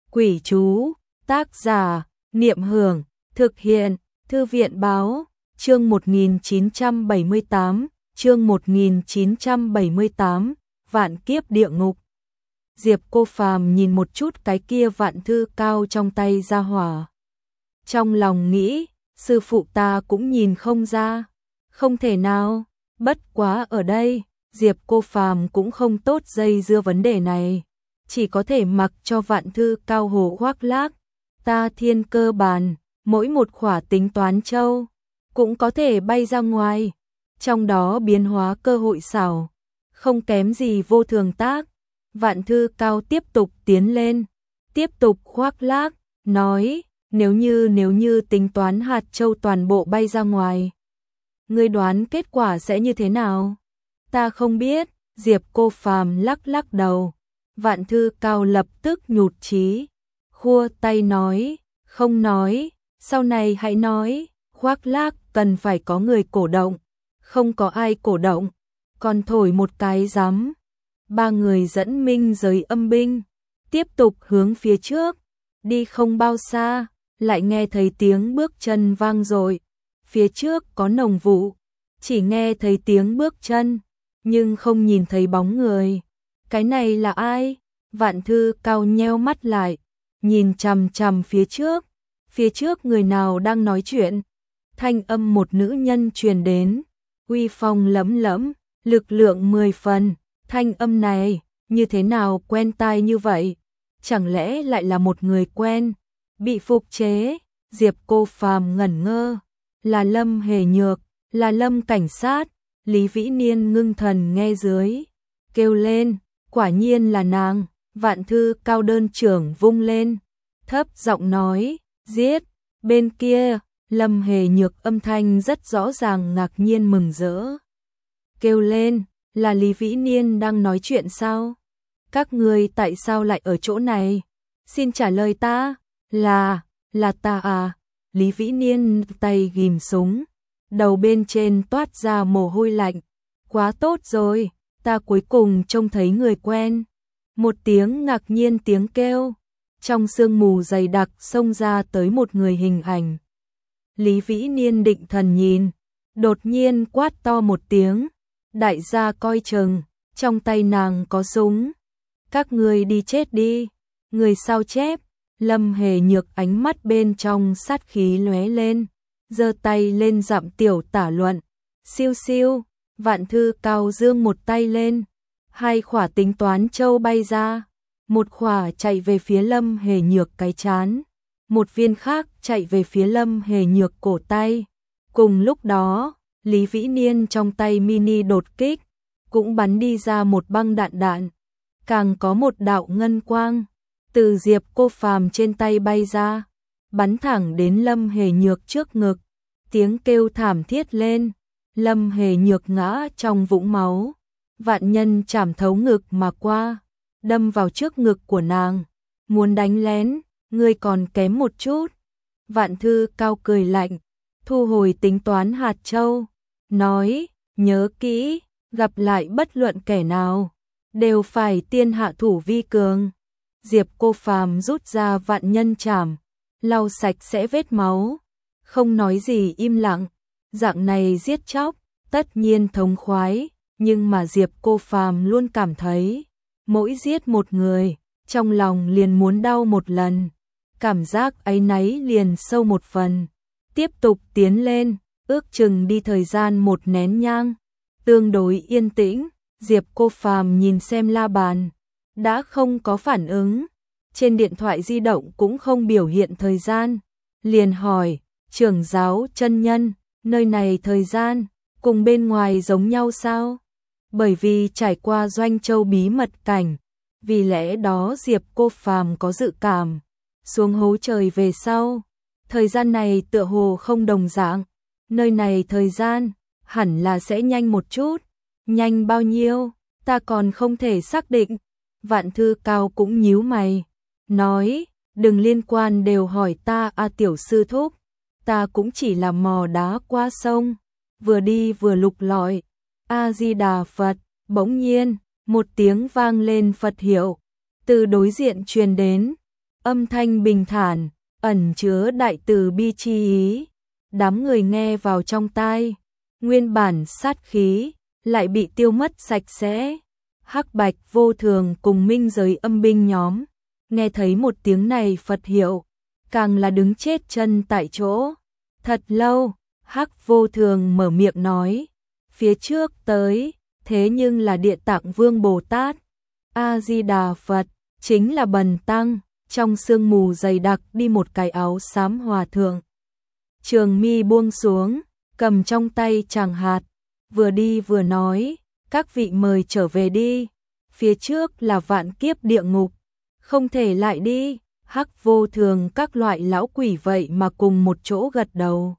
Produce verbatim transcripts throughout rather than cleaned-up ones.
Quỷ chú, tác giả, Niệm Hưởng, thực hiện, Thư viện báo, chương một nghìn chín trăm bảy mươi tám, chương một nghìn chín trăm bảy mươi tám, vạn kiếp địa ngục. Diệp Cô Phàm nhìn một chút cái kia vạn thư cao trong tay ra hỏa. Trong lòng nghĩ, sư phụ ta cũng nhìn không ra, không thể nào, bất quá ở đây, Diệp Cô Phàm cũng không tốt dây dưa vấn đề này, chỉ có thể mặc cho vạn thư cao hồ khoác lác, ta thiên cơ bàn, mỗi một khỏa tính toán châu, cũng có thể bay ra ngoài, trong đó biến hóa cơ hội xảo, không kém gì vô thường tác. Vạn thư cao tiếp tục tiến lên, tiếp tục khoác lác, nói, nếu như nếu như tính toán hạt châu toàn bộ bay ra ngoài, ngươi đoán kết quả sẽ như thế nào? Ta không biết, Diệp Cô Phàm lắc lắc đầu. Vạn thư cao lập tức nhụt chí, khua tay nói, không nói, sau này hãy nói, khoác lác cần phải có người cổ động, không có ai cổ động, còn thổi một cái rắm. Ba người dẫn minh giới âm binh, tiếp tục hướng phía trước, đi không bao xa, lại nghe thấy tiếng bước chân vang dội. Phía trước có nồng vụ, chỉ nghe thấy tiếng bước chân, nhưng không nhìn thấy bóng người. Cái này là ai? Vạn thư cao nheo mắt lại, nhìn chằm chằm phía trước. Phía trước người nào đang nói chuyện? Thanh âm một nữ nhân truyền đến, uy phong lẫm lẫm, lực lượng mười phần. Thanh âm này, như thế nào quen tai như vậy? Chẳng lẽ lại là một người quen? Bị phục chế, Diệp Cô Phàm ngẩn ngơ. Là Lâm Hề Nhược, là Lâm cảnh sát. Lý Vĩ Niên ngưng thần nghe dưới, kêu lên, quả nhiên là nàng. Vạn thư cao đơn trưởng vung lên, thấp giọng nói, giết. Bên kia, Lâm Hề Nhược âm thanh rất rõ ràng ngạc nhiên mừng rỡ. Kêu lên, là Lý Vĩ Niên đang nói chuyện sao? Các người tại sao lại ở chỗ này? Xin trả lời ta, là, là ta à? Lý Vĩ Niên tay ghim súng, đầu bên trên toát ra mồ hôi lạnh. Quá tốt rồi, ta cuối cùng trông thấy người quen. Một tiếng ngạc nhiên tiếng kêu, trong sương mù dày đặc xông ra tới một người hình ảnh. Lý Vĩ Niên định thần nhìn, đột nhiên quát to một tiếng, đại gia coi chừng, trong tay nàng có súng. Các người đi chết đi. Người sao chép? Lâm Hề Nhược ánh mắt bên trong sát khí lóe lên, giơ tay lên dặm tiểu tả luận. Siêu siêu, vạn thư cao dương một tay lên, hai khỏa tính toán châu bay ra, một khỏa chạy về phía Lâm Hề Nhược cái chán, một viên khác chạy về phía Lâm Hề Nhược cổ tay. Cùng lúc đó, Lý Vĩ Niên trong tay mini đột kích, cũng bắn đi ra một băng đạn đạn, càng có một đạo ngân quang, từ Diệp Cô Phàm trên tay bay ra, bắn thẳng đến Lâm Hề Nhược trước ngực, tiếng kêu thảm thiết lên, Lâm Hề Nhược ngã trong vũng máu, vạn nhân chảm thấu ngực mà qua, đâm vào trước ngực của nàng, muốn đánh lén, ngươi còn kém một chút. Vạn thư cao cười lạnh, thu hồi tính toán hạt châu, nói, nhớ kỹ, gặp lại bất luận kẻ nào, đều phải tiên hạ thủ vi cường. Diệp Cô Phàm rút ra vạn nhân chảm, lau sạch sẽ vết máu, không nói gì im lặng, dạng này giết chóc, tất nhiên thống khoái, nhưng mà Diệp Cô Phàm luôn cảm thấy, mỗi giết một người, trong lòng liền muốn đau một lần, cảm giác áy náy liền sâu một phần. Tiếp tục tiến lên, ước chừng đi thời gian một nén nhang, tương đối yên tĩnh, Diệp Cô Phàm nhìn xem la bàn, đã không có phản ứng, trên điện thoại di động cũng không biểu hiện thời gian, liền hỏi, trưởng giáo chân nhân, nơi này thời gian, cùng bên ngoài giống nhau sao? Bởi vì trải qua Doanh Châu bí mật cảnh, vì lẽ đó Diệp Cô Phàm có dự cảm, xuống hố trời về sau, thời gian này tựa hồ không đồng dạng, nơi này thời gian, hẳn là sẽ nhanh một chút, nhanh bao nhiêu, ta còn không thể xác định. Vạn thư cao cũng nhíu mày, nói, đừng liên quan đều hỏi ta a tiểu sư thúc, ta cũng chỉ là mò đá qua sông, vừa đi vừa lục lọi. A Di Đà Phật. Bỗng nhiên, một tiếng vang lên Phật hiệu, từ đối diện truyền đến, Âm thanh bình thản, ẩn chứa đại từ bi chi ý. Đám người nghe vào trong tai, nguyên bản sát khí lại bị tiêu mất sạch sẽ. Hắc Bạch Vô Thường cùng minh giới âm binh nhóm, nghe thấy một tiếng này Phật hiệu, càng là đứng chết chân tại chỗ. Thật lâu, Hắc Vô Thường mở miệng nói, phía trước tới, thế nhưng là Địa Tạng Vương Bồ Tát. A-di-đà Phật, chính là Bần Tăng. Trong sương mù dày đặc đi một cái áo xám hòa thượng. Trường mi buông xuống, cầm trong tay tràng hạt, vừa đi vừa nói, các vị mời trở về đi, phía trước là vạn kiếp địa ngục, không thể lại đi. Hắc Vô Thường các loại lão quỷ vậy mà cùng một chỗ gật đầu.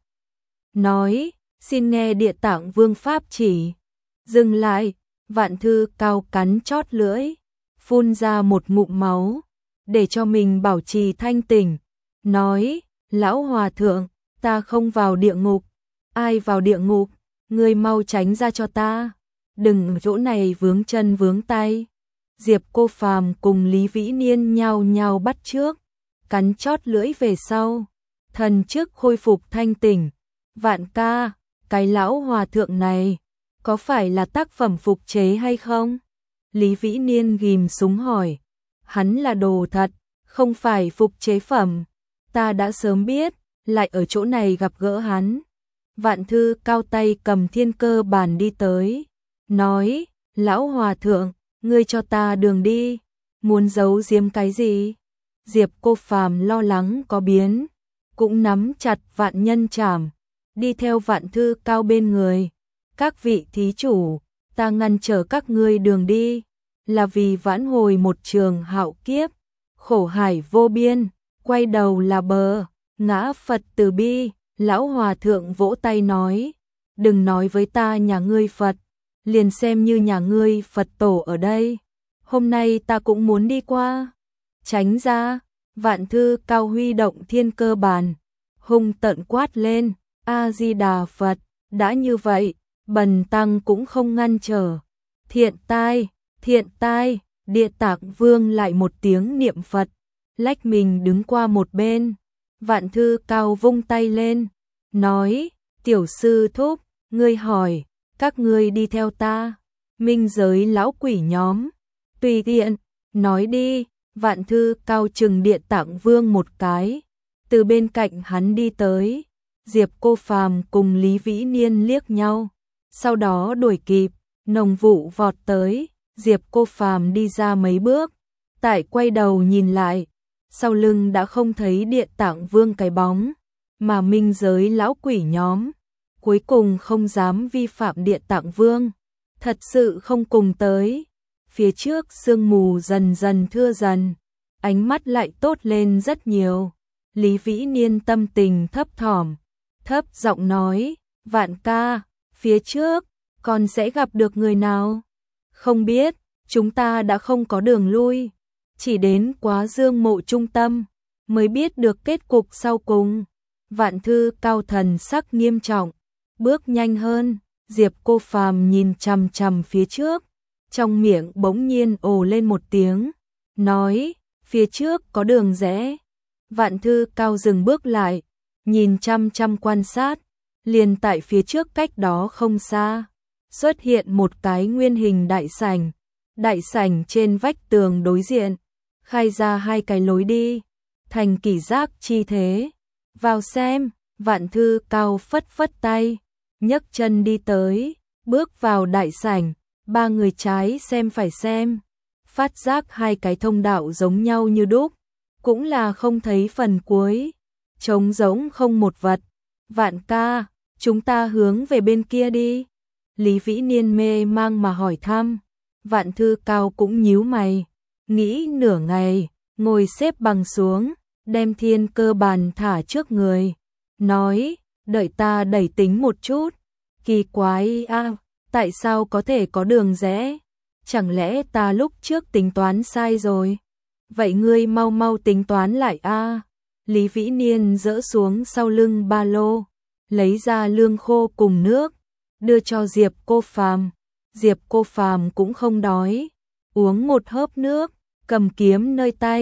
Nói, xin nghe Địa Tạng Vương Pháp chỉ. Dừng lại, Vạn Thư Cao cắn chót lưỡi, phun ra một ngụm máu, để cho mình bảo trì thanh tỉnh. Nói, lão hòa thượng, ta không vào địa ngục. Ai vào địa ngục, ngươi mau tránh ra cho ta. Đừng chỗ này vướng chân vướng tay. Diệp Cô Phàm cùng Lý Vĩ Niên nhao nhao bắt trước, cắn chót lưỡi về sau, thần trước khôi phục thanh tỉnh. Vạn ca, cái lão hòa thượng này, có phải là tác phẩm phục chế hay không? Lý Vĩ Niên ghim súng hỏi. Hắn là đồ thật, không phải phục chế phẩm. Ta đã sớm biết, lại ở chỗ này gặp gỡ hắn. Vạn Thư Cao tay cầm thiên cơ bàn đi tới, nói, lão hòa thượng, ngươi cho ta đường đi, muốn giấu giếm cái gì? Diệp Cô Phàm lo lắng có biến, cũng nắm chặt vạn nhân trảm, đi theo Vạn Thư Cao bên người. Các vị thí chủ, ta ngăn trở các ngươi đường đi, là vì vãn hồi một trường hạo kiếp, khổ hải vô biên, quay đầu là bờ, ngã Phật từ bi. Lão hòa thượng vỗ tay nói, đừng nói với ta nhà ngươi Phật, liền xem như nhà ngươi Phật tổ ở đây, hôm nay ta cũng muốn đi qua. Tránh ra. Vạn Thư Cao huy động thiên cơ bàn, hung tợn quát lên, A-di-đà Phật, đã như vậy, Bần Tăng cũng không ngăn trở. Thiện tai, thiện tai. Địa Tạng Vương lại một tiếng niệm Phật, lách mình đứng qua một bên. Vạn Thư Cao vung tay lên, nói, tiểu sư thúc, ngươi hỏi, các ngươi đi theo ta. Minh giới lão quỷ nhóm, tùy tiện, nói đi. Vạn Thư Cao trừng Địa Tạng Vương một cái, từ bên cạnh hắn đi tới. Diệp Cô Phàm cùng Lý Vĩ Niên liếc nhau, sau đó đuổi kịp, nồng vụ vọt tới. Diệp Cô Phàm đi ra mấy bước, tại quay đầu nhìn lại, sau lưng đã không thấy Địa Tạng Vương cái bóng, mà minh giới lão quỷ nhóm cuối cùng không dám vi phạm Địa Tạng Vương, thật sự không cùng tới. Phía trước sương mù dần dần thưa dần, ánh mắt lại tốt lên rất nhiều. Lý Vĩ Niên tâm tình thấp thỏm, thấp giọng nói, Vạn ca, phía trước, con sẽ gặp được người nào? Không biết, chúng ta đã không có đường lui, chỉ đến Quá Dương mộ trung tâm, mới biết được kết cục sau cùng. Vạn Thư Cao thần sắc nghiêm trọng, bước nhanh hơn. Diệp Cô Phàm nhìn chằm chằm phía trước, trong miệng bỗng nhiên ồ lên một tiếng, nói, phía trước có đường rẽ. Vạn Thư Cao dừng bước lại, nhìn chăm chăm quan sát, liền tại phía trước cách đó không xa, xuất hiện một cái nguyên hình đại sảnh. Đại sảnh trên vách tường đối diện, khai ra hai cái lối đi, thành kỷ giác chi thế. Vào xem. Vạn Thư Cao phất phất tay, nhấc chân đi tới, bước vào đại sảnh. Ba người trái xem phải xem, phát giác hai cái thông đạo giống nhau như đúc, cũng là không thấy phần cuối, trống rỗng không một vật. Vạn ca, chúng ta hướng về bên kia đi. Lý Vĩ Niên mê mang mà hỏi thăm. Vạn Thư Cao cũng nhíu mày, nghĩ nửa ngày, ngồi xếp bằng xuống, đem thiên cơ bàn thả trước người, nói, đợi ta đẩy tính một chút. Kỳ quái a, à, tại sao có thể có đường rẽ? Chẳng lẽ ta lúc trước tính toán sai rồi? Vậy ngươi mau mau tính toán lại a. À. Lý Vĩ Niên dỡ xuống sau lưng ba lô, lấy ra lương khô cùng nước, đưa cho Diệp Cô Phàm. Diệp Cô Phàm cũng không đói, uống một hớp nước, cầm kiếm nơi tay,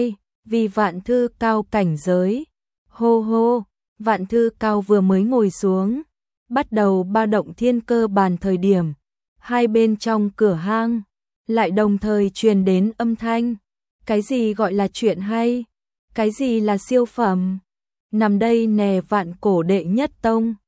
vì Vạn Thư Cao cảnh giới. Hô hô, Vạn Thư Cao vừa mới ngồi xuống, bắt đầu ba động thiên cơ bàn thời điểm, hai bên trong cửa hang lại đồng thời truyền đến âm thanh. Cái gì gọi là chuyện hay? Cái gì là siêu phẩm? Nằm đây nè, Vạn Cổ đệ nhất tông,